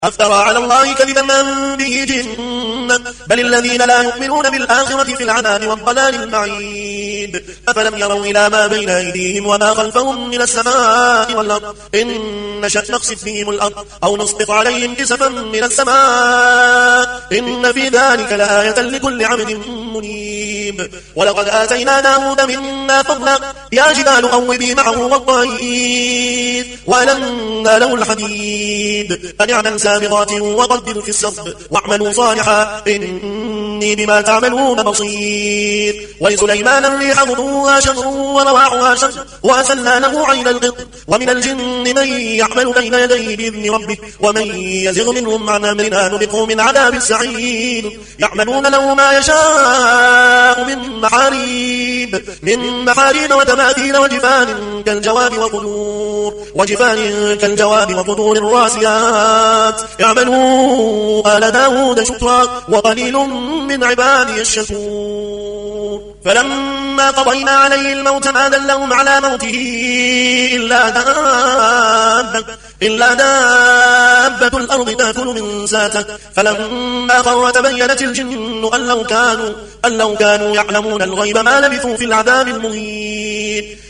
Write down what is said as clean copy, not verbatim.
أفترى على الله كذبا من به جنة بل الذين لا يؤمنون بالآخرة في العذاب والضلال المعيد أفلم يروا إلى ما بين أيديهم وما خلفهم من السماء والأرض إن نشأ نخسف بهم الأرض أو نسقط عليهم كسفا من السماء إن في ذلك لآية لكل عبد منيب ولقد آتينا داود منا فضلا يا جبال أوبي معه والطير وألنا له الحديد فنعم سابغات وقدر في السرد واعملوا صالحا إني بما تعملون بصير ولسليمان الريح غدوها شهر ورواحها شهر وأسلنا له عين القط ومن الجن من يعمل بين يديه بإذن ربه ومن يزغ منهم عن أمرنا نذقه من عذاب السعير يعملون له ما يشاء من محاريب وتماثيل وجفان كالجواب وقدور الراسيات يعملوا آل داود شكرا وقليل من عبادي الشكور فلما قضينا عليه الموت ما دلهم على موته إلا دابة الأرض تأكل من ساته فلما خر تبينت الجن أن لو كانوا يعلمون الغيب ما لبثوا في العذاب المهين